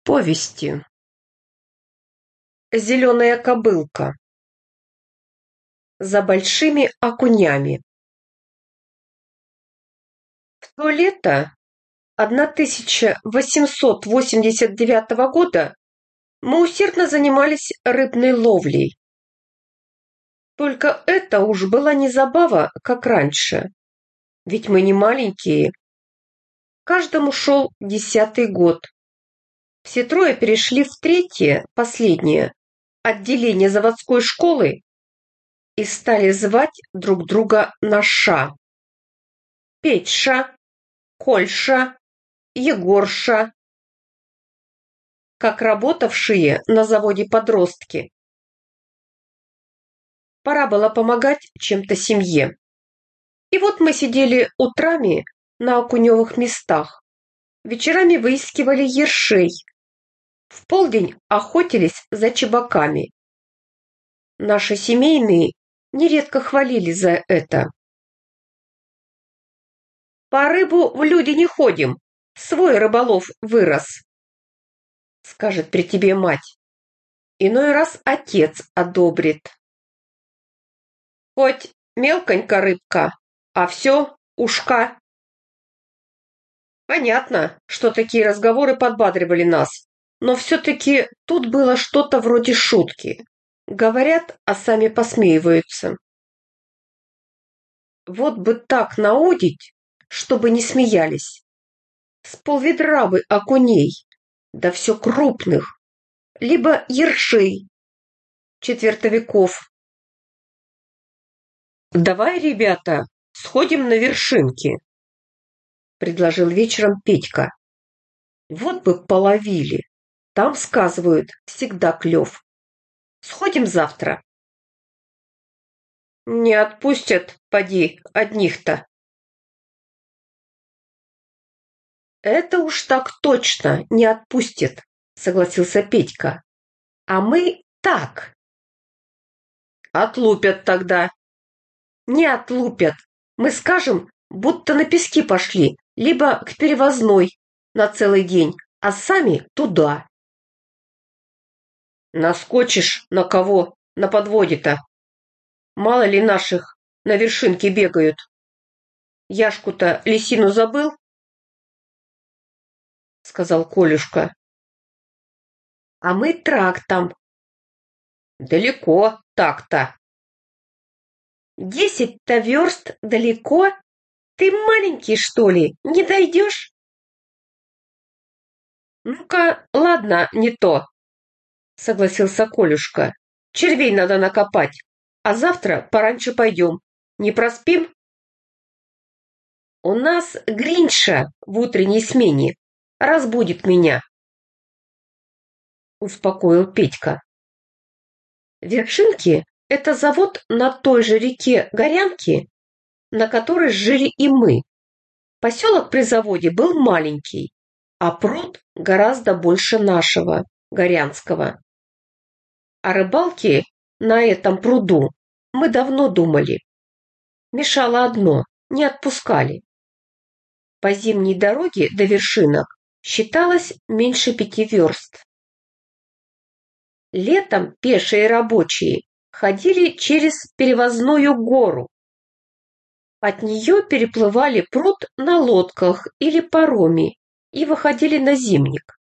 Повести. Зеленая кобылка. За большими окунями. В то лето 1889 года мы усердно занимались рыбной ловлей. Только это уж была не забава, как раньше. Ведь мы не маленькие. Каждому шел 10-й год. Все трое перешли в 3-е, последнее, отделение заводской школы и стали звать друг друга на «ша». Петьша, Кольша, Егорша, как работавшие на заводе подростки. Пора было помогать чем-то семье. И вот мы сидели утрами на окуневых местах, вечерами выискивали ершей, в полдень охотились за чебаками. Наши семейные нередко хвалили за это. «По рыбу в люди не ходим, свой рыболов вырос», — скажет при тебе мать. Иной раз отец одобрит. Хоть мелконька рыбка, а все ушка. Понятно, что такие разговоры подбадривали нас, но все-таки тут было что-то вроде шутки. Говорят, а сами посмеиваются. Вот бы так наудить, чтобы не смеялись. С полведра бы окуней, да все крупных, либо ершей, четвертовиков. «Давай, ребята, сходим на вершинки», — предложил вечером Петька. «Вот бы половили. Там, сказывают, всегда клев. Сходим завтра». «Не отпустят, поди, одних-то». «Это уж так точно не отпустят», — согласился Петька. «А мы так». «Отлупят тогда». «Не отлупят. Мы скажем, будто на пески пошли, либо к перевозной на целый день, а сами туда». «Наскочишь на кого на подводе-то? Мало ли наших на вершинке бегают. Яшку-то лисину забыл?» — сказал Колюшка. «А мы трактом». «Далеко так-то». 10-то верст далеко? Ты маленький, что ли? Не дойдешь?» «Ну-ка, ладно, не то», — согласился Колюшка. «Червей надо накопать, а завтра пораньше пойдем. Не проспим?» «У нас Гринша в утренней смене. Разбудит меня», — успокоил Петька. Вершинки — это завод на той же реке Горянки, на которой жили и мы. Поселок при заводе был маленький, а пруд гораздо больше нашего, Горянского. О рыбалке на этом пруду мы давно думали. Мешало одно — не отпускали. По зимней дороге до вершинок считалось меньше 5 верст. Летом пешие рабочие ходили через Перевозную гору. От нее переплывали пруд на лодках или пароме и выходили на Зимник.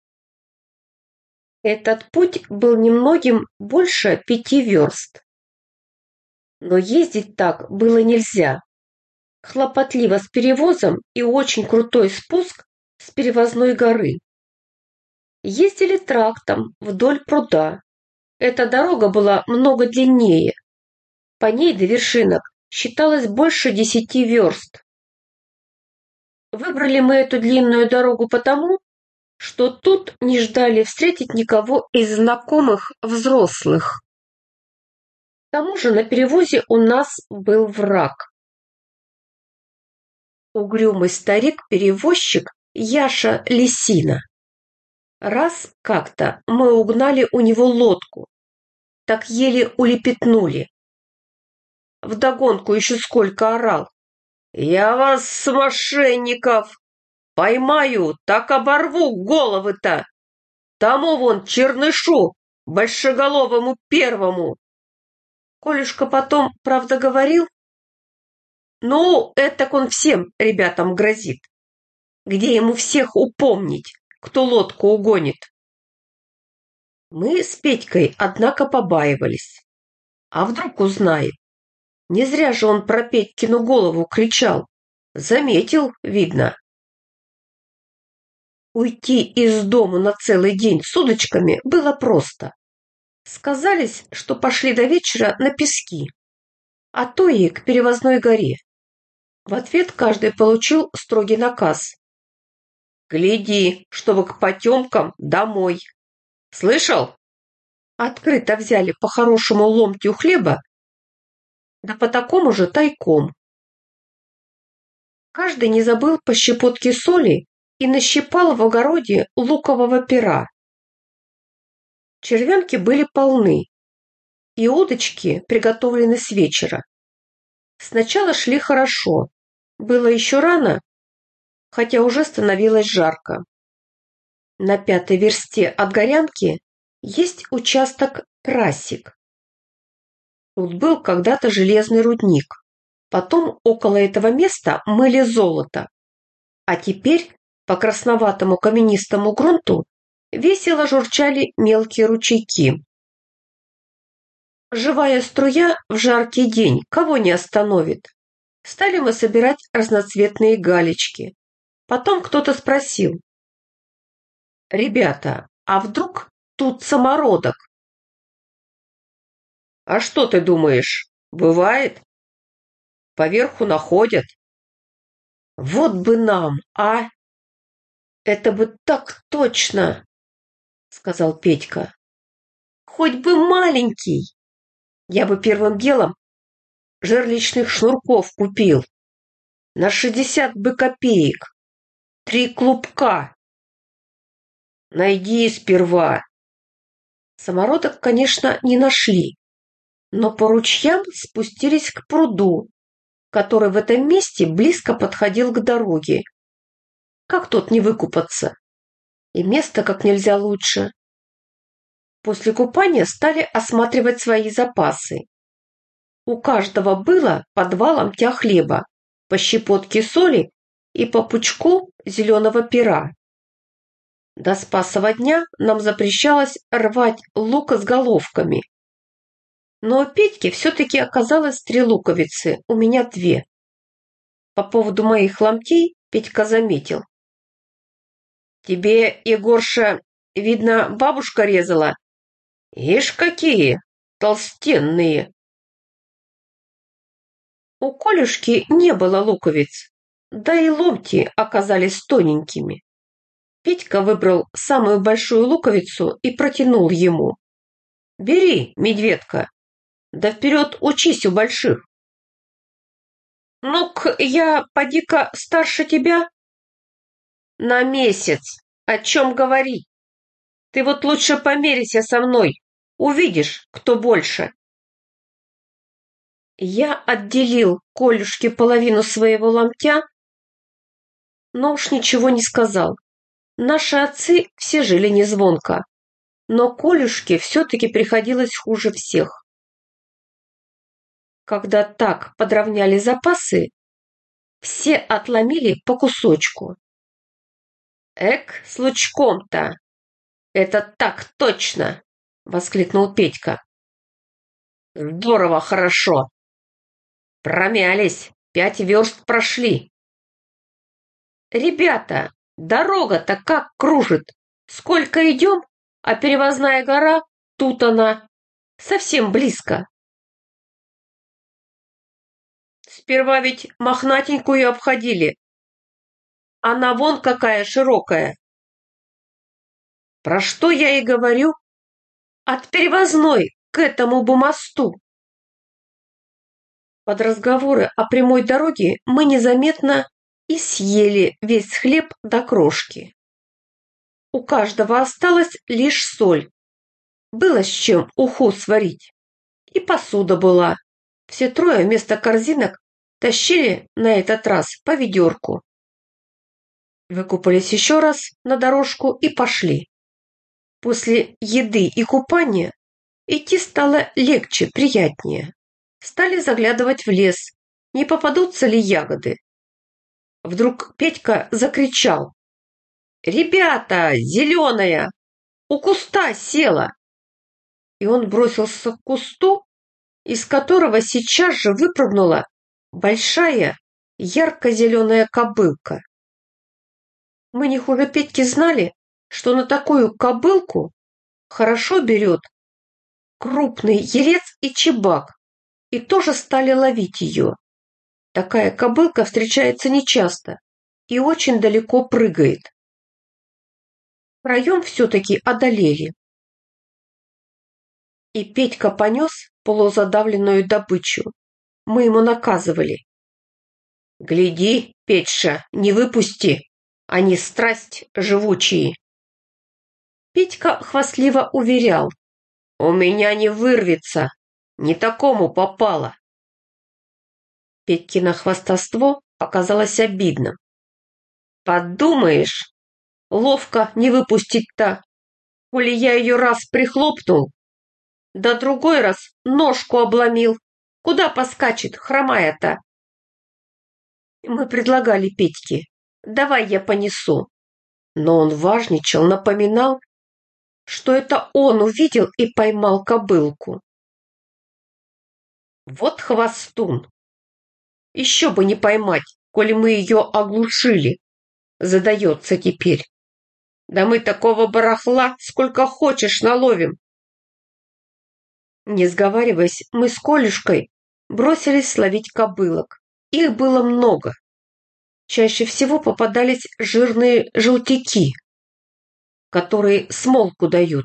Этот путь был немногим больше 5 верст. Но ездить так было нельзя. Хлопотливо с перевозом и очень крутой спуск с Перевозной горы. Ездили трактом вдоль пруда. Эта дорога была много длиннее. По ней до вершинок считалось больше 10 верст. Выбрали мы эту длинную дорогу потому, что тут не ждали встретить никого из знакомых взрослых. К тому же на перевозе у нас был враг. Угрюмый старик-перевозчик Яша Лисина. Раз как-то мы угнали у него лодку, так еле улепетнули. Вдогонку еще сколько орал: «Я вас, мошенников, поймаю, так оборву головы-то! Тому вон Чернышу, большеголовому первому. Колюшка потом, правда, говорил, ну, это он всем ребятам грозит. Где ему всех упомнить, кто лодку угонит? Мы с Петькой, однако, побаивались. А вдруг узнает? Не зря же он про Петькину голову кричал. Заметил, видно. Уйти из дому на целый день с удочками было просто. Сказались, что пошли до вечера на пески, а то и к Перевозной горе. В ответ каждый получил строгий наказ. «Гляди, чтобы к потемкам домой. Слышал?» Открыто взяли по хорошему ломтю хлеба, да по такому же тайком. Каждый не забыл по щепотке соли и нащипал в огороде лукового пера. Червянки были полны, и удочки приготовлены с вечера. Сначала шли хорошо, было еще рано, хотя уже становилось жарко. На 5-й версте от Горянки есть участок Красик. Тут был когда-то железный рудник. Потом около этого места мыли золото. А теперь по красноватому каменистому грунту весело журчали мелкие ручейки. Живая струя в жаркий день кого не остановит. Стали мы собирать разноцветные галечки. Потом кто-то спросил: «Ребята, а вдруг тут самородок?» «А что ты думаешь, бывает? Поверху находят». «Вот бы нам, а? Это бы так точно!» — сказал Петька. «Хоть бы маленький! Я бы первым делом жерличных шнурков купил. На 60 бы копеек. 3 клубка. Найди сперва». Самородок, конечно, не нашли, но по ручьям спустились к пруду, который в этом месте близко подходил к дороге. Как тут не выкупаться? И место как нельзя лучше. После купания стали осматривать свои запасы. У каждого было по 2 ломтя хлеба, по щепотке соли и по пучку зеленого пера. До Спасова дня нам запрещалось рвать лук с головками. Но у Петьки все-таки оказалось 3 луковицы, у меня 2. По поводу моих ломтей Петька заметил: «Тебе, Егорша, видно, бабушка резала? Ишь, какие толстенные!» У Колюшки не было луковиц, да и ломти оказались тоненькими. Петька выбрал самую большую луковицу и протянул ему. «Бери, медведка, да вперед учись у больших». «Ну-ка, я поди-ка старше тебя?» «На месяц. О чем говорить? Ты вот лучше померяйся со мной, увидишь, кто больше». Я отделил Колюшке половину своего ломтя, но уж ничего не сказал. Наши отцы все жили незвонко, но Колюшке все-таки приходилось хуже всех. Когда так подровняли запасы, все отломили по кусочку. «Эк, с лучком-то! Это так точно!» — воскликнул Петька. «Здорово, хорошо! Промялись, 5 верст прошли!» «Ребята, дорога-то как кружит! Сколько идем, а Перевозная гора, тут она, совсем близко!» «Сперва ведь мохнатенькую обходили. Она вон какая широкая!» «Про что я и говорю? От Перевозной к этому бы мосту!» Под разговоры о прямой дороге мы незаметно и съели весь хлеб до крошки. У каждого осталась лишь соль. Было с чем уху сварить. И посуда была. Все 3 вместо корзинок тащили на этот раз по ведерку. Выкупались еще раз на дорожку и пошли. После еды и купания идти стало легче, приятнее. Стали заглядывать в лес, не попадутся ли ягоды. Вдруг Петька закричал: «Ребята, зеленая! У куста села!» И он бросился к кусту, из которого сейчас же выпрыгнула большая ярко-зеленая кобылка. Мы не хуже Петьки знали, что на такую кобылку хорошо берет крупный елец и чебак, и тоже стали ловить ее. Такая кобылка встречается нечасто и очень далеко прыгает. Втроем все-таки одолели. И Петька понес полузадавленную добычу. Мы ему наказывали: «Гляди, Петша, не выпусти, они страсть живучие». Петька хвастливо уверял: «У меня не вырвется, не такому попало». Петькино хвастовство оказалось обидным. «Подумаешь, ловко не выпустить-то, коли я ее раз прихлопнул, да другой раз ножку обломил. Куда поскачет, хромая-то?» Мы предлагали Петьке: «Давай я понесу». Но он важничал, напоминал, что это он увидел и поймал кобылку. Вот хвостун! Еще бы не поймать, коли мы ее оглушили, задается теперь. Да мы такого барахла сколько хочешь наловим. Не сговариваясь, мы с Колюшкой бросились ловить кобылок. Их было много. Чаще всего попадались жирные желтяки, которые смолку дают.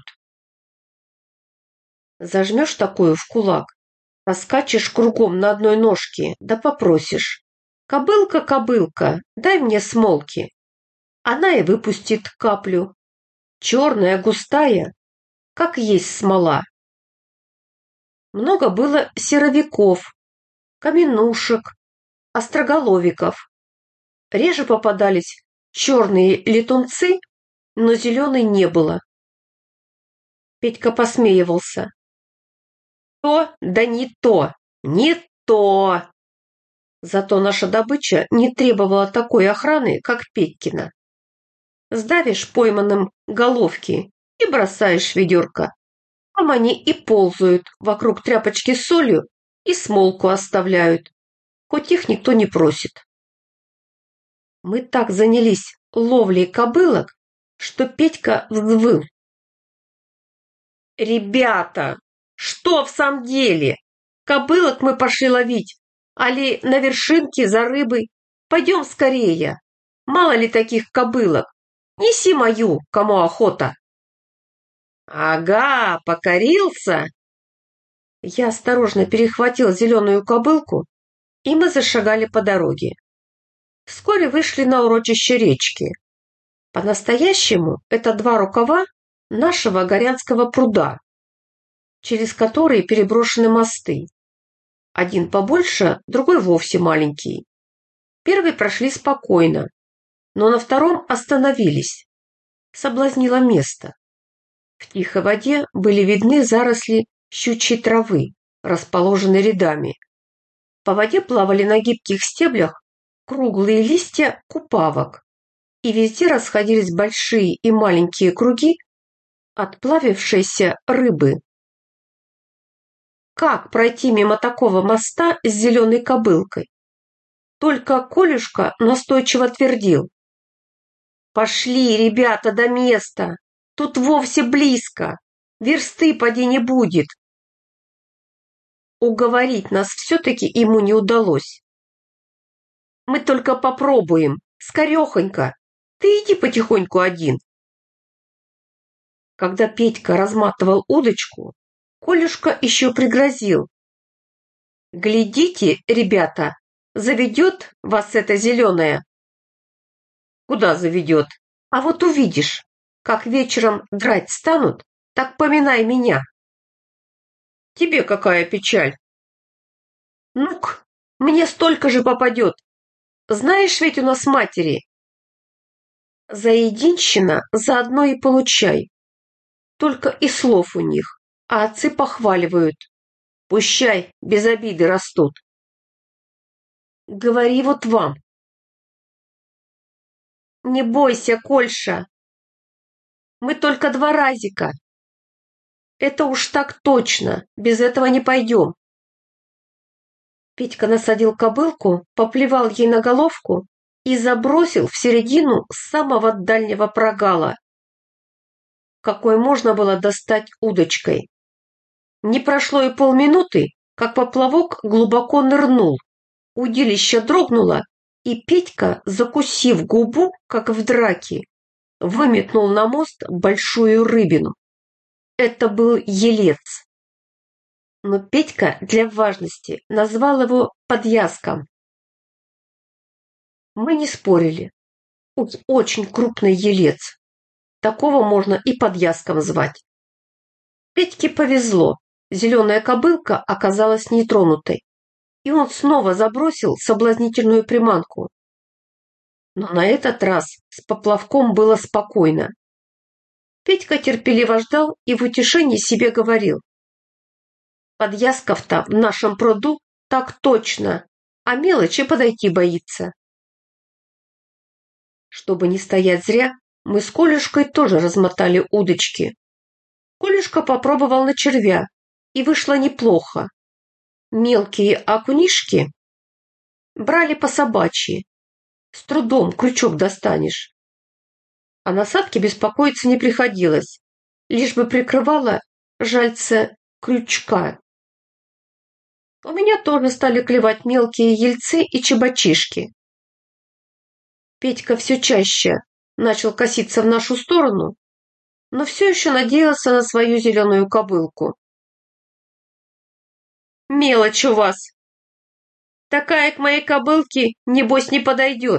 Зажмешь такую в кулак, поскачешь кругом на одной ножке, да попросишь: «Кобылка, кобылка, дай мне смолки». Она и выпустит каплю, черная, густая, как есть смола. Много было серовиков, каменушек, остроголовиков. Реже попадались черные летунцы, но зеленой не было. Петька посмеивался: «То, да не то, не то». Зато наша добыча не требовала такой охраны, как Петькина. Сдавишь пойманным головки и бросаешь в ведерко. Там они и ползают вокруг тряпочки с солью и смолку оставляют, хоть их никто не просит. Мы так занялись ловлей кобылок, что Петька взвыл: «Ребята, что в самом деле? Кобылок мы пошли ловить, али на вершинке за рыбой? Пойдем скорее. Мало ли таких кобылок. Неси мою, кому охота». «Ага, покорился!» Я осторожно перехватил зеленую кобылку, и мы зашагали по дороге. Вскоре вышли на урочище речки. По-настоящему это два рукава нашего Горянского пруда, через которые переброшены мосты. Один побольше, другой вовсе маленький. Первый прошли спокойно, но на втором остановились. Соблазнило место. В тихой воде были видны заросли щучьей травы, расположенные рядами. По воде плавали на гибких стеблях круглые листья купавок, и везде расходились большие и маленькие круги отплавившейся рыбы. Как пройти мимо такого моста с зеленой кобылкой? Только Колюшка настойчиво твердил: «Пошли, ребята, до места! Тут вовсе близко! Версты поди не будет!» Уговорить нас все-таки ему не удалось. «Мы только попробуем, скорехонько. Ты иди потихоньку один». Когда Петька разматывал удочку, Колюшка еще пригрозил: «Глядите, ребята, заведет вас эта зеленая». «Куда заведет? А вот увидишь, как вечером драть станут, так поминай меня». «Тебе какая печаль?» «Ну-ка, мне столько же попадет. Знаешь, ведь у нас матери». «Заединщина заодно и получай». только и слов у них, а отцы похваливают. Пущай, без обиды растут. Говори вот вам. Не бойся, Кольша. Мы только два разика. Это уж так точно, без этого не пойдем. Петька насадил кобылку, поплевал ей на головку и забросил в середину самого дальнего прогала, какой можно было достать удочкой. Не прошло и полминуты, как поплавок глубоко нырнул. Удилище дрогнуло, и Петька, закусив губу, как в драке, выметнул на мост большую рыбину. Это был елец. Но Петька для важности назвал его подъязком. Мы не спорили. Очень крупный елец. Такого можно и подъязком звать. Петьке повезло. Зеленая кобылка оказалась нетронутой, и он снова забросил соблазнительную приманку. Но на этот раз с поплавком было спокойно. Петька терпеливо ждал и в утешении себе говорил: подъязков-то в нашем пруду так точно, а мелочи подойти боится. Чтобы не стоять зря, мы с Колюшкой тоже размотали удочки. Колюшка попробовал на червя, и вышло неплохо. Мелкие окунишки брали по собачьи. С трудом крючок достанешь. О насадке беспокоиться не приходилось, лишь бы прикрывала жальце крючка. У меня тоже стали клевать мелкие ельцы и чебачишки. Петька все чаще начал коситься в нашу сторону, но все еще надеялся на свою зеленую кобылку. Мелочь у вас. Такая к моей кобылке, небось, не подойдет.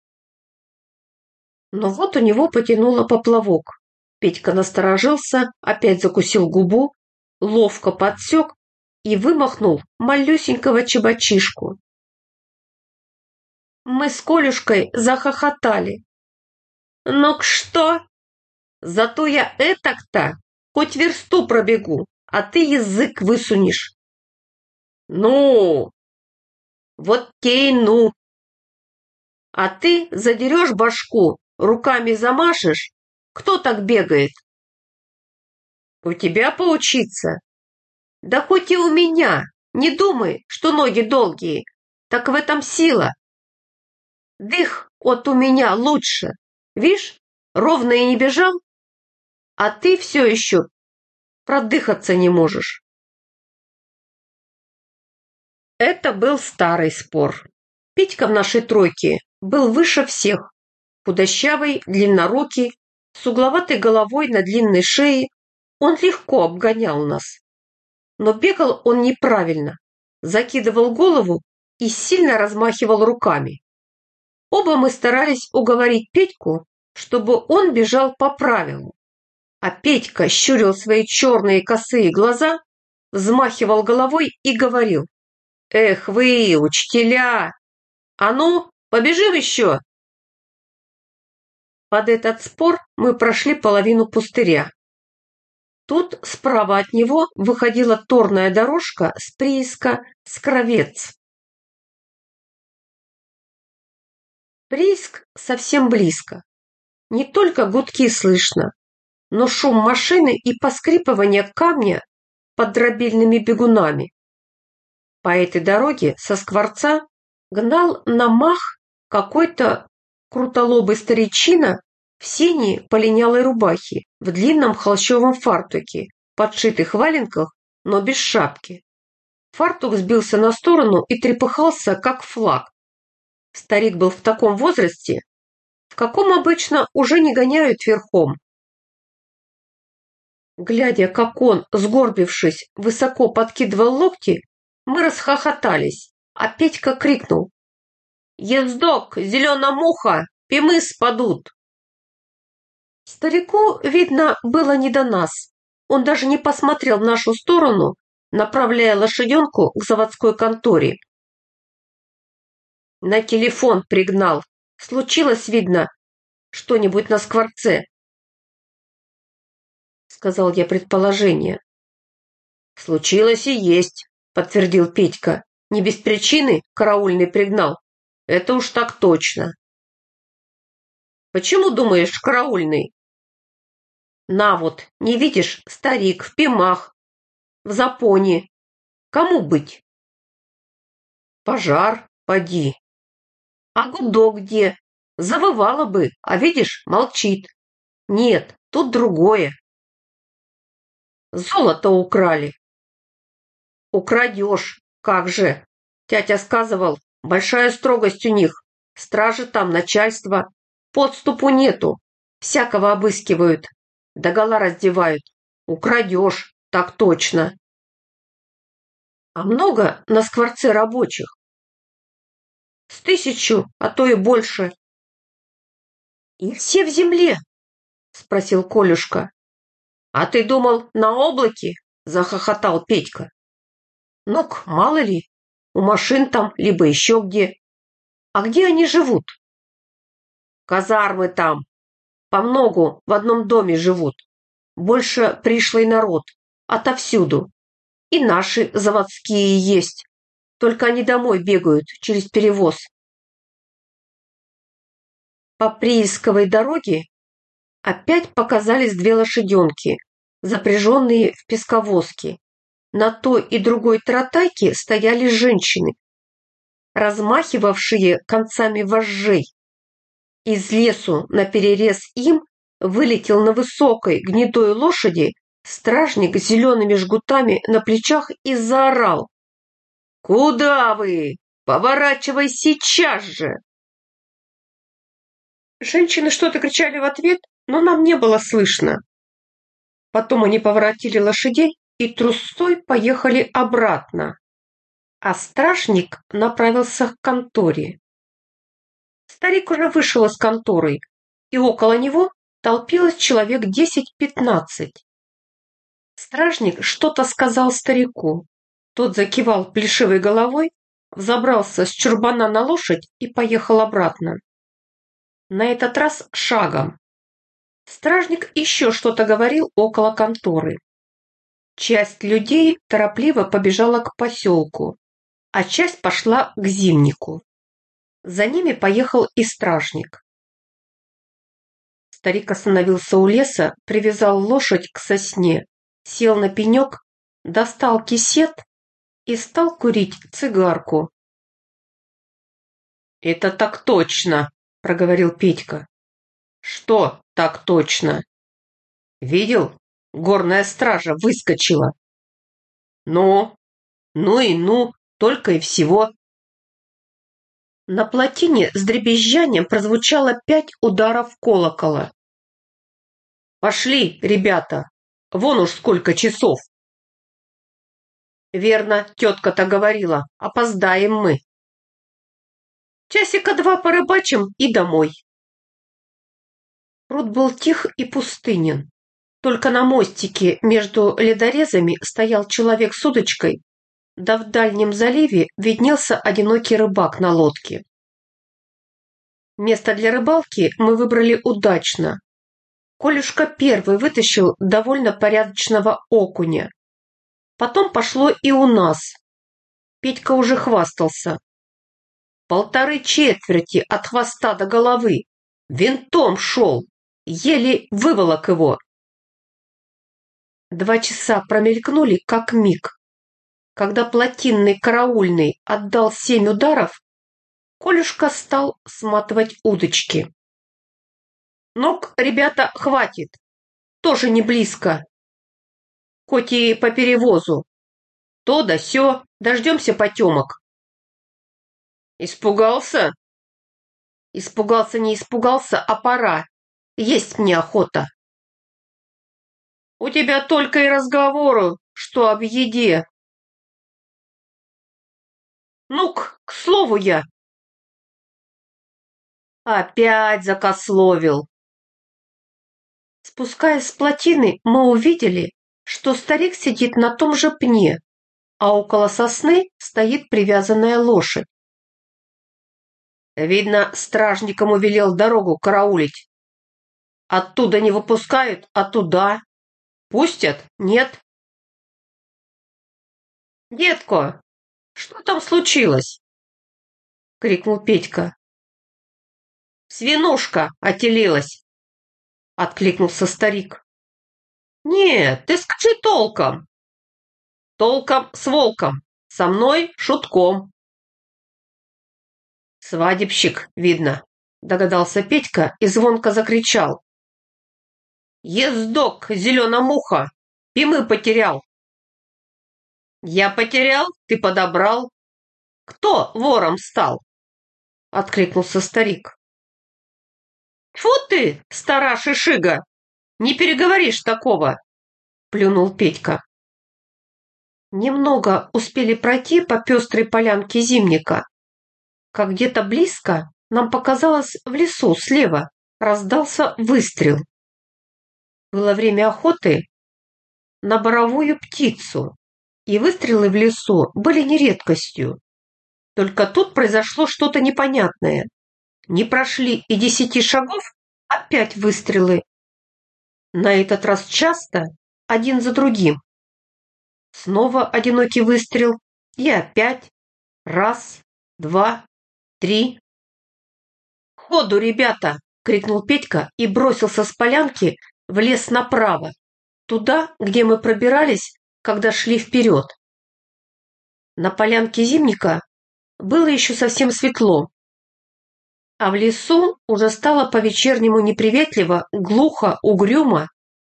Но вот у него потянуло поплавок. Петька насторожился, опять закусил губу, ловко подсек и вымахнул малюсенького чебачишку. Мы с Колюшкой захохотали. Ну что? Зато я этак-то хоть версту пробегу, а ты язык высунешь. Ну, вот те и ну. А ты задерешь башку, руками замашешь. Кто так бегает? У тебя поучиться? Да хоть и у меня. Не думай, что ноги долгие. Так в этом сила. Дых от у меня лучше. Вишь, ровно и не бежал, а ты все еще продыхаться не можешь. Это был старый спор. Петька в нашей тройке был выше всех. Худощавый, длиннорукий, с угловатой головой на длинной шее, он легко обгонял нас. Но бегал он неправильно, закидывал голову и сильно размахивал руками. Оба мы старались уговорить Петьку, чтобы он бежал по правилу. А Петька щурил свои черные косые глаза, взмахивал головой и говорил: «Эх вы, учителя! А ну, побежим еще!» Под этот спор мы прошли половину пустыря. Тут справа от него выходила торная дорожка с прииска Скровец. Прииск совсем близко. Не только гудки слышно, но шум машины и поскрипывание камня под дробильными бегунами. По этой дороге со Скворца гнал на мах какой-то крутолобый старичина в синей полинялой рубахе, в длинном холщовом фартуке, подшитых валенках, но без шапки. Фартук сбился на сторону и трепыхался, как флаг. Старик был в таком возрасте, в каком обычно уже не гоняют верхом. Глядя, как он, сгорбившись, высоко подкидывал локти, мы расхохотались, а Петька крикнул: «Ездок, зелена муха, пимы спадут!» Старику, видно, было не до нас. Он даже не посмотрел в нашу сторону, направляя лошаденку к заводской конторе. На телефон пригнал. Случилось, видно, что-нибудь на Скворце. сказал я предположение. Случилось и есть, подтвердил Петька. Не без причины караульный пригнал. Это уж так точно. Почему думаешь, караульный? На вот, не видишь, старик в пимах, в запоне. Кому быть? Пожар, поди. А гудок где? Завывало бы, а видишь, молчит. Нет, тут другое. Золото украли. Украдешь, как же. Тятя сказывал, большая строгость у них. Стражи там, начальство. Подступу нету. Всякого обыскивают. Догола раздевают. Украдешь, так точно. А много на скворце рабочих? С 1000, а то и больше. И все в земле? Спросил Колюшка. А ты думал, на облаке? Захохотал Петька. Ну-ка, мало ли, у машин там, либо еще где. А где они живут? Казармы там. По многу в одном доме живут. Больше пришлый народ. Отовсюду. И наши заводские есть. Только они домой бегают через перевоз. По Приисковой дороге опять показались две лошаденки, запряженные в песковозки. На той и другой тротайке стояли женщины, размахивавшие концами вожжей. Из лесу наперерез им вылетел на высокой гнедой лошади стражник с зелеными жгутами на плечах и заорал: «Куда вы? Поворачивай сейчас же!» Женщины что-то кричали в ответ, но нам не было слышно. Потом они поворотили лошадей и трусцой поехали обратно, а стражник направился к конторе. Старик уже вышел из конторы, и около него толпилось человек 10-15. Стражник что-то сказал старику. Тот закивал плешивой головой, взобрался с чурбана на лошадь и поехал обратно. На этот раз шагом. Стражник еще что-то говорил около конторы. Часть людей торопливо побежала к поселку, а часть пошла к Зимнику. За ними поехал и стражник. Старик остановился у леса, привязал лошадь к сосне, сел на пенек, достал кисет и стал курить цигарку. «Это так точно!» – проговорил Петька. «Что так точно?» «Видел? Горная стража выскочила». «Ну? Ну и ну, только и всего». На плотине с дребезжанием прозвучало 5 ударов колокола. «Пошли, ребята! Вон уж сколько часов!» «Верно, тетка-то говорила, опоздаем мы». «Часика 2 порыбачим и домой». Пруд был тих и пустынен. Только на мостике между ледорезами стоял человек с удочкой, да в дальнем заливе виднелся одинокий рыбак на лодке. Место для рыбалки мы выбрали удачно. Колюшка первый вытащил довольно порядочного окуня. Потом пошло и у нас. Петька уже хвастался. 1,5 от хвоста до головы. Винтом шел. Еле выволок его. 2 часа промелькнули, как миг. Когда плотинный караульный отдал 7 ударов, Колюшка стал сматывать удочки. «Ну-ка, ребята, хватит. Тоже не близко. Хоть и по перевозу. То да сё, дождемся потемок». «Испугался?» «Испугался, не испугался, а пора. Есть мне охота». «У тебя только и разговору, что об еде». «Ну-ка, к слову я». Опять закословил. Спускаясь с плотины, мы увидели, что старик сидит на том же пне, а около сосны стоит привязанная лошадь. Видно, стражникам увелел дорогу караулить. Оттуда не выпускают, а туда. Пустят? Нет? Детко, что там случилось? Крикнул Петька. Свинушка отелилась, откликнулся старик. Нет, ты скажи толком. Толком с волком, со мной шутком. Свадебщик, видно, догадался Петька и звонко закричал. Ездок, зелена-муха, пимы потерял. Я потерял, ты подобрал. Кто вором стал? Откликнулся старик. Тьфу ты, стара шишига, не переговоришь такого, плюнул Петька. Немного успели пройти по пестрой полянке зимника, как где-то близко, нам показалось, в лесу слева раздался выстрел. Было время охоты на боровую птицу, и выстрелы в лесу были не редкостью. Только тут произошло что-то непонятное. Не прошли и 10 шагов, опять выстрелы. На этот раз часто, один за другим. Снова одинокий выстрел, и опять. Раз, два, три. «Ходу, ребята!» — крикнул Петька и бросился с полянки в лес направо, туда, где мы пробирались, когда шли вперед. На полянке зимника было еще совсем светло, а в лесу уже стало по-вечернему неприветливо, глухо, угрюмо.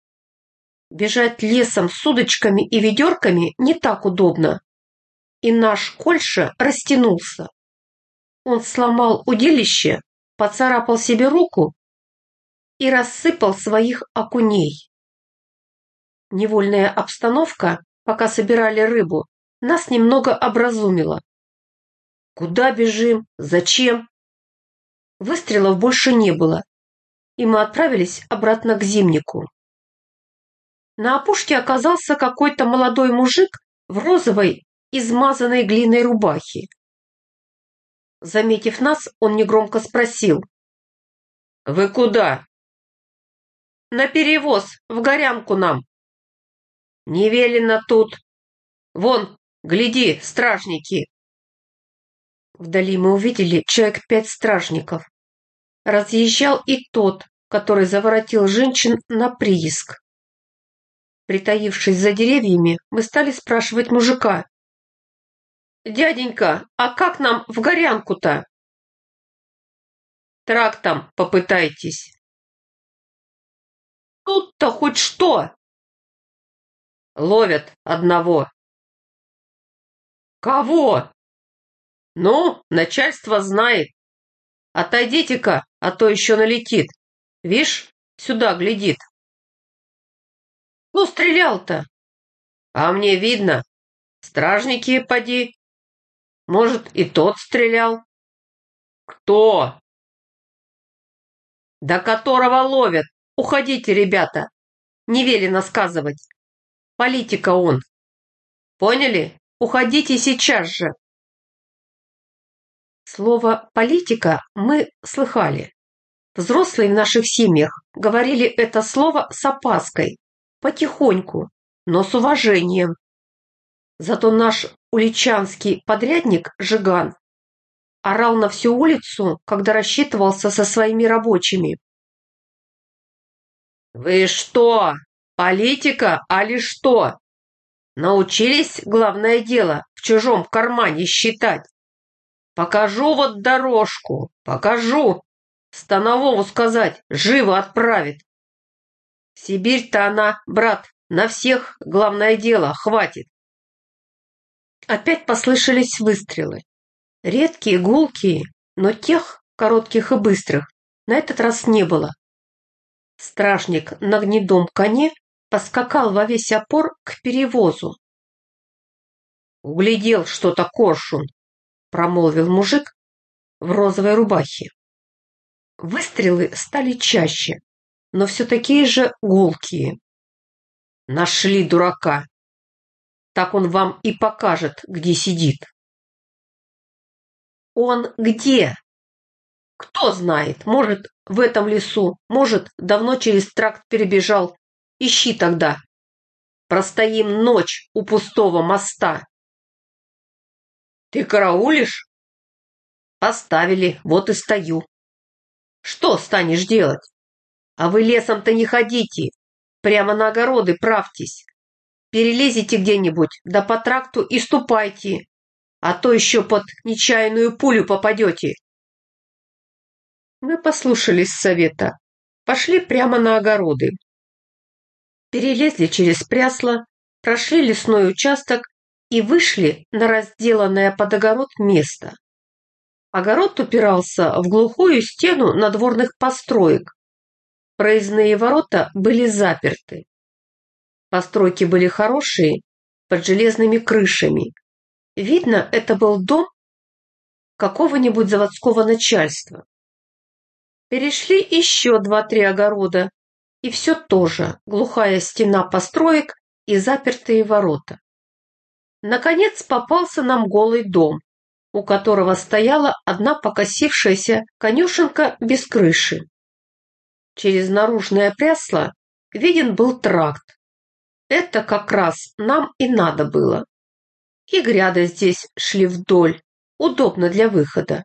Бежать лесом с удочками и ведерками не так удобно, и наш Кольша растянулся. Он сломал удилище, поцарапал себе руку и рассыпал своих окуней. Невольная обстановка, пока собирали рыбу, нас немного образумила. Куда бежим? Зачем? Выстрелов больше не было, и мы отправились обратно к зимнику. На опушке оказался какой-то молодой мужик в розовой, измазанной глиной рубахе. Заметив нас, он негромко спросил. «Вы куда?» «На перевоз, в Горянку нам». «Не велено тут. Вон, гляди, стражники». Вдали мы увидели человек 5 стражников. Разъезжал и тот, который заворотил женщин на прииск. Притаившись за деревьями, мы стали спрашивать мужика. «Дяденька, а как нам в Горянку-то?» «Трактом попытайтесь». «Тут-то хоть что?» «Ловят одного». «Кого?» «Ну, начальство знает. Отойдите-ка, а то еще налетит. Вишь, сюда глядит». «Ну, стрелял-то?» «А мне видно. Стражники, поди. Может, и тот стрелял». «Кто?» «До которого ловят. Уходите, ребята. Не велено сказывать. Политика он. Поняли? Уходите сейчас же». Слово «политика» мы слыхали. Взрослые в наших семьях говорили это слово с опаской, потихоньку, но с уважением. Зато наш уличанский подрядник Жиган орал на всю улицу, когда рассчитывался со своими рабочими. «Вы что, политика, али что? Научились, главное дело, в чужом кармане считать? Покажу вот дорожку, покажу. Становому сказать, живо отправит. Сибирь-то она, брат, на всех, главное дело, хватит». Опять послышались выстрелы. Редкие, гулкие, но тех, коротких и быстрых, на этот раз не было. Стражник на гнедом коне поскакал во весь опор к перевозу. «Углядел что-то коршун», — промолвил мужик в розовой рубахе. Выстрелы стали чаще, но все такие же гулкие. «Нашли дурака. Так он вам и покажет, где сидит». «Он где?» «Кто знает, может, в этом лесу, может, давно через тракт перебежал. Ищи тогда». простоим ночь у пустого моста. Ты караулишь? Поставили, вот и стою. Что станешь делать? А вы лесом-то не ходите, прямо на огороды правьтесь. Перелезете где-нибудь, да по тракту и ступайте, а то еще под нечаянную пулю попадете. Мы послушались совета, пошли прямо на огороды. Перелезли через прясло, прошли лесной участок и вышли на разделанное под огород место. Огород упирался в глухую стену надворных построек. Проездные ворота были заперты. Постройки были хорошие, под железными крышами. Видно, это был дом какого-нибудь заводского начальства. Перешли еще 2-3 огорода, и все тоже глухая стена построек и запертые ворота. Наконец попался нам голый дом, у которого стояла одна покосившаяся конюшенка без крыши. Через наружное прясло виден был тракт. Это как раз нам и надо было. И гряды здесь шли вдоль, удобно для выхода.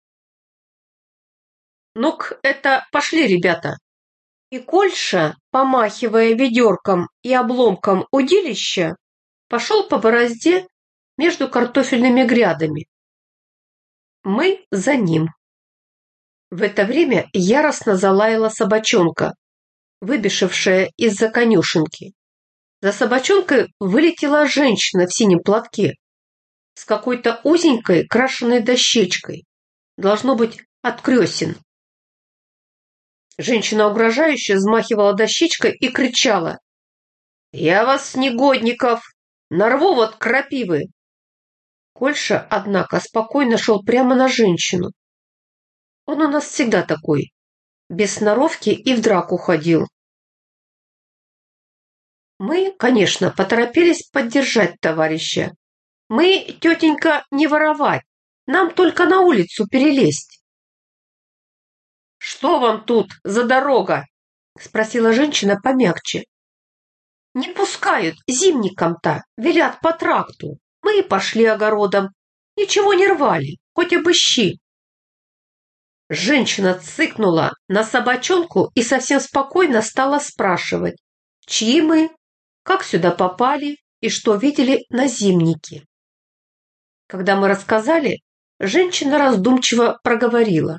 Ну-ка, это пошли, ребята. И Кольша, помахивая ведерком и обломком удилища, пошел по борозде между картофельными грядами. Мы за ним. В это время яростно залаяла собачонка, выбежавшая из-за конюшенки. За собачонкой вылетела женщина в синем платке с какой-то узенькой крашеной дощечкой. Должно быть, от кресен. Женщина угрожающе взмахивала дощечкой и кричала: «Я вас, негодников, нарву вот крапивы!» Кольша, однако, спокойно шел прямо на женщину. Он у нас всегда такой, без сноровки и в драку ходил. Мы, конечно, поторопились поддержать товарища. Мы, тетенька, не воровать, нам только на улицу перелезть. «Что вам тут за дорога?» — спросила женщина помягче. «Не пускают зимникам-то, велят по тракту. Мы и пошли огородом. Ничего не рвали, хоть обыщи». Женщина цыкнула на собачонку и совсем спокойно стала спрашивать, чьи мы, как сюда попали и что видели на зимнике. Когда мы рассказали, женщина раздумчиво проговорила: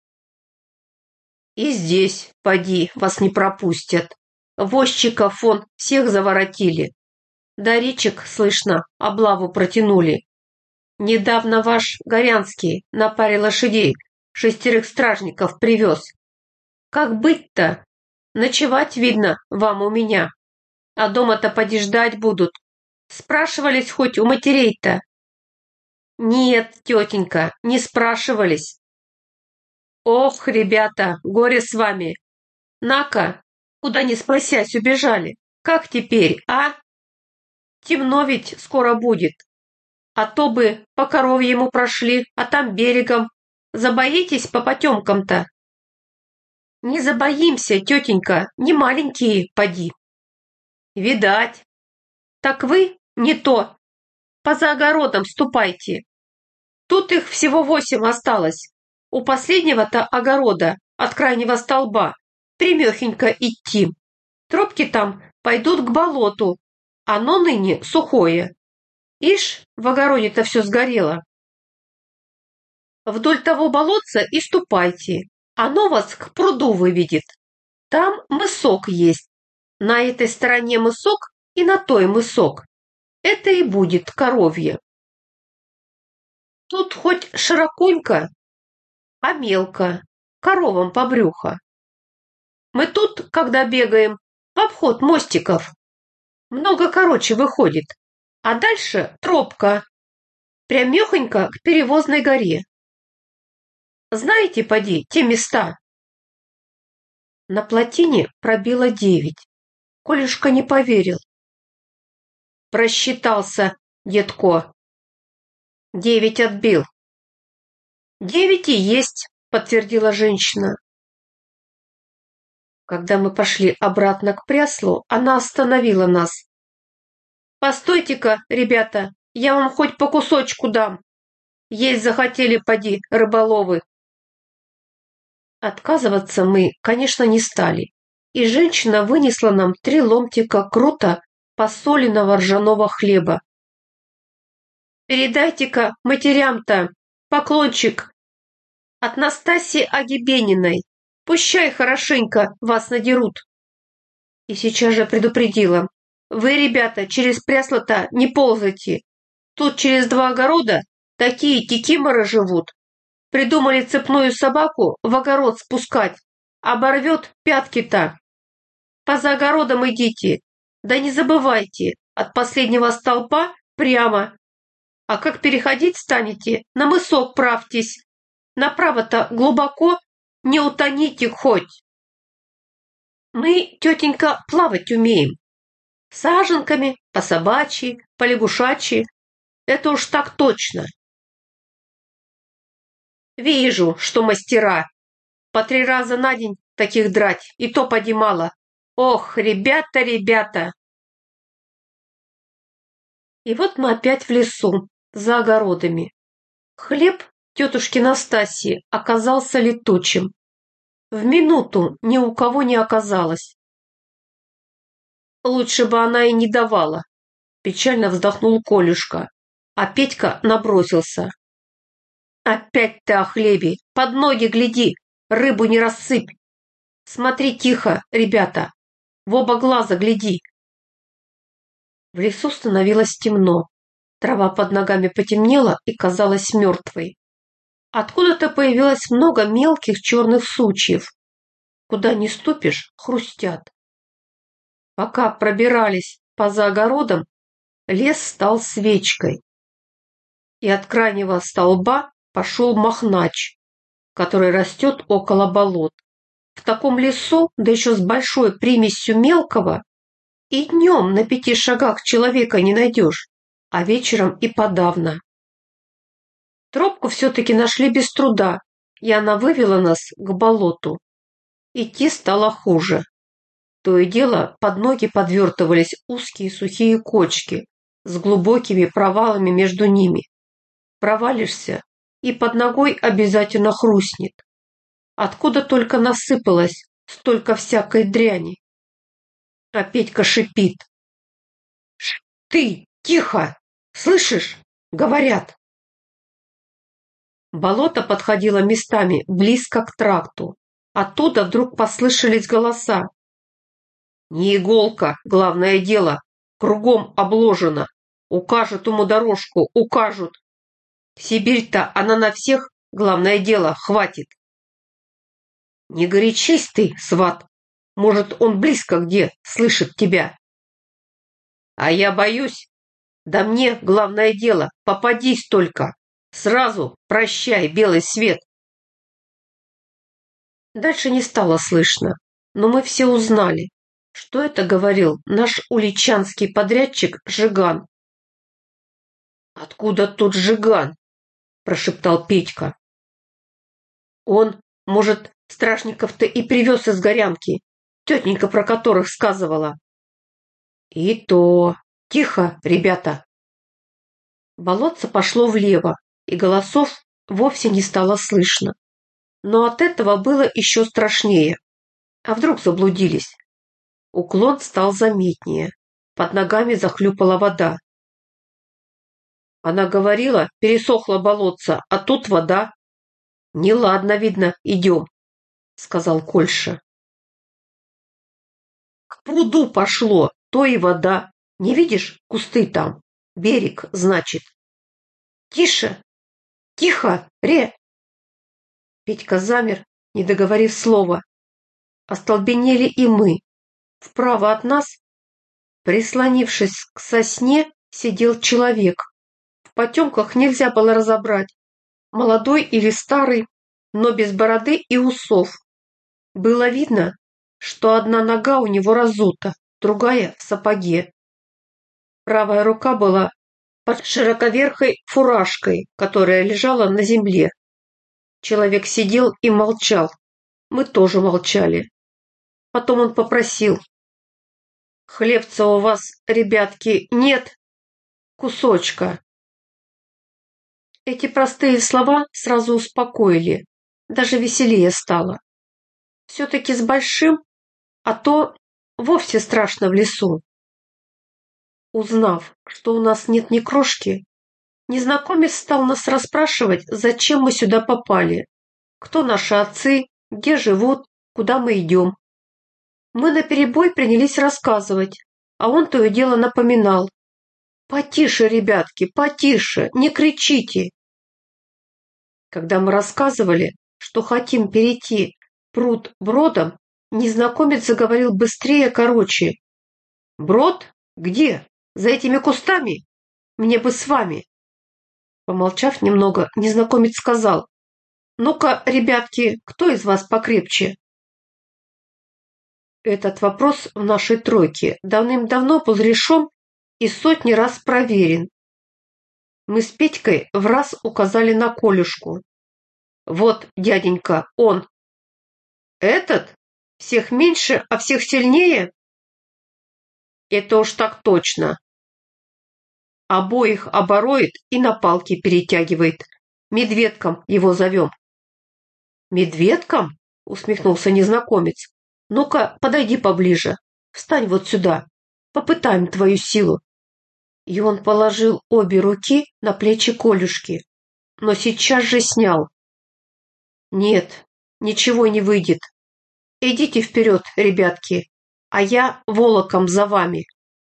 «И здесь, поди, вас не пропустят. Возчиков вон всех заворотили. До речек, слышно, облаву протянули. Недавно ваш Горянский на паре лошадей 6 стражников привез. Как быть-то? Ночевать, видно, вам у меня. А дома-то поди ждать будут. Спрашивались хоть у матерей-то?» «Нет, тетенька, не спрашивались». «Ох, ребята, горе с вами. На-ка, куда ни спросясь убежали. Как теперь, а? Темно ведь скоро будет. А то бы по коровьему прошли, а там берегом. Забоитесь по потемкам-то?» «Не забоимся, тетенька, не маленькие, поди». «Видать. Так вы не то. Поза огородом ступайте. Тут их всего 8 осталось. У последнего-то огорода от крайнего столба прямехенько идти. Тропки там пойдут к болоту, оно ныне сухое. Ишь, в огороде-то все сгорело. Вдоль того болотца и ступайте, оно вас к пруду выведет. Там мысок есть. На этой стороне мысок и на той мысок. Это и будет коровье. Тут хоть широконько, а мелко, коровам по брюхо. Мы тут, когда бегаем, в обход мостиков. Много короче выходит. А дальше тропка, прямехонько к Перевозной горе. Знаете, поди, те места?» На плотине пробило 9. Колюшка не поверил. Просчитался, дедко. 9 отбил. 9 и есть, подтвердила женщина. Когда мы пошли обратно к пряслу, она остановила нас. Постойте-ка, ребята, я вам хоть по кусочку дам. Есть захотели, поди, рыболовы. Отказываться мы, конечно, не стали, и женщина вынесла нам 3 ломтика круто посоленного ржаного хлеба. Передайте-ка матерям-то поклончик от Настасьи Агибениной. Пущай хорошенько вас надерут. И сейчас же предупредила. Вы, ребята, через прясло-то не ползайте. Тут через 2 огорода такие кикиморы живут. Придумали цепную собаку в огород спускать. Оборвет пятки-то. Поза огородом идите. Да не забывайте, от последнего столпа прямо. А как переходить станете, на мысок правьтесь. Направо-то глубоко не утоните хоть. Мы, тетенька, плавать умеем. Саженками, по-собачьи, по-лягушачьи. Это уж так точно. Вижу, что мастера. По 3 раза на день таких драть, и то поди мало. Ох, ребята, ребята. И вот мы опять в лесу, за огородами. Хлеб тетушки Настасьи оказался летучим. В минуту ни у кого не оказалось. Лучше бы она и не давала. Печально вздохнул Колюшка, а Петька набросился. Опять ты о хлебе, под ноги гляди, рыбу не рассыпь. Смотри тихо, ребята, в оба глаза гляди. В лесу становилось темно. Трава под ногами потемнела и казалась мертвой. Откуда-то появилось много мелких черных сучьев. Куда ни ступишь, хрустят. Пока пробирались поза огородом, лес стал свечкой. И от крайнего столба пошел махнач, который растет около болот. В таком лесу, да еще с большой примесью мелкого, и днем на 5 шагах человека не найдешь, а вечером и подавно. Тропку все-таки нашли без труда, и она вывела нас к болоту. Идти стало хуже. То и дело под ноги подвертывались узкие сухие кочки с глубокими провалами между ними. Провалишься, и под ногой обязательно хрустнет. Откуда только насыпалось столько всякой дряни. А Петька шипит. Ты, тихо! Слышишь? Говорят. Болото подходило местами близко к тракту. Оттуда вдруг послышались голоса. Не иголка, главное дело. Кругом обложено. Укажут ему дорожку, укажут. Сибирь-то она на всех, главное дело, хватит. Не горячись ты, сват. Может, он близко где, слышит тебя. А я боюсь. Да мне, главное дело, попадись только. Сразу прощай, белый свет. Дальше не стало слышно, но мы все узнали, что это говорил наш уличанский подрядчик Жиган. «Откуда тут Жиган?» – прошептал Петька. «Он, может, Страшников-то и привез из Горянки, тетенька про которых сказывала». «И то. Тихо, ребята». Болотце пошло влево, и голосов вовсе не стало слышно. Но от этого было еще страшнее. А вдруг заблудились? Уклон стал заметнее. Под ногами захлюпала вода. Она говорила, пересохло болотце, а тут вода. Неладно, видно, идем, сказал Кольша. К пруду пошло, то и вода. Не видишь, кусты там? Берег, значит. Тише, тихо, Петька замер, не договорив слова. Остолбенели и мы. Вправо от нас, прислонившись к сосне, сидел человек. В потемках нельзя было разобрать, молодой или старый, но без бороды и усов. Было видно, что одна нога у него разута, другая в сапоге. Правая рука была под широковерхой фуражкой, которая лежала на земле. Человек сидел и молчал. Мы тоже молчали. Потом он попросил. Хлебца у вас, ребятки, нет? Кусочка. Эти простые слова сразу успокоили, даже веселее стало. Все-таки с большим, а то вовсе страшно в лесу. Узнав, что у нас нет ни крошки, незнакомец стал нас расспрашивать, зачем мы сюда попали, кто наши отцы, где живут, куда мы идем. Мы наперебой принялись рассказывать, а он то и дело напоминал: «Потише, ребятки, потише, не кричите!» Когда мы рассказывали, что хотим перейти пруд бродом, незнакомец заговорил быстрее, короче. «Брод? Где? За этими кустами? Мне бы с вами!» Помолчав немного, незнакомец сказал: «Ну-ка, ребятки, кто из вас покрепче?» Этот вопрос в нашей тройке давным-давно был решен и сотни раз проверен. Мы с Петькой в раз указали на Колюшку. «Вот, дяденька, он!» «Этот? Всех меньше, а всех сильнее?» «Это уж так точно!» «Обоих обороет и на палки перетягивает. Медведком его зовем». «Медведком?» — усмехнулся незнакомец. «Ну-ка, подойди поближе. Встань вот сюда. Попытаем твою силу». И он положил обе руки на плечи Колюшки, но сейчас же снял. «Нет, ничего не выйдет. Идите вперед, ребятки, а я волоком за вами».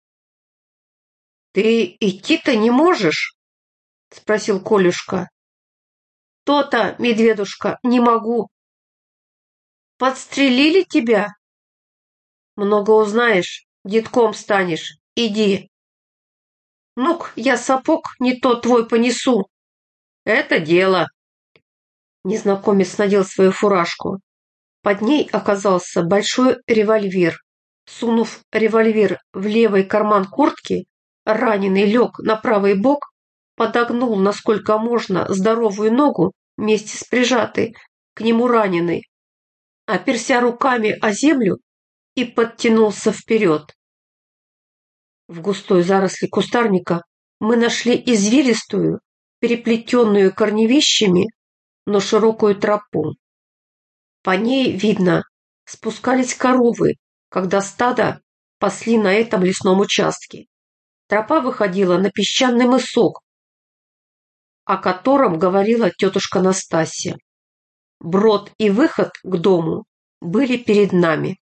«Ты идти-то не можешь?» — спросил Колюшка. «То-то, медведушка, не могу». «Подстрелили тебя?» «Много узнаешь, детком станешь. Иди». «Ну-ка, я сапог не тот твой понесу». «Это дело». Незнакомец надел свою фуражку. Под ней оказался большой револьвер. Сунув револьвер в левый карман куртки, раненый лег на правый бок, подогнул, насколько можно, здоровую ногу вместе с прижатой к нему раненой, оперся руками о землю и подтянулся вперед. В густой заросли кустарника мы нашли извилистую, переплетенную корневищами, но широкую тропу. По ней, видно, спускались коровы, когда стадо пасли на этом лесном участке. Тропа выходила на песчаный мысок, о котором говорила тетушка Настасья. Брод и выход к дому были перед нами.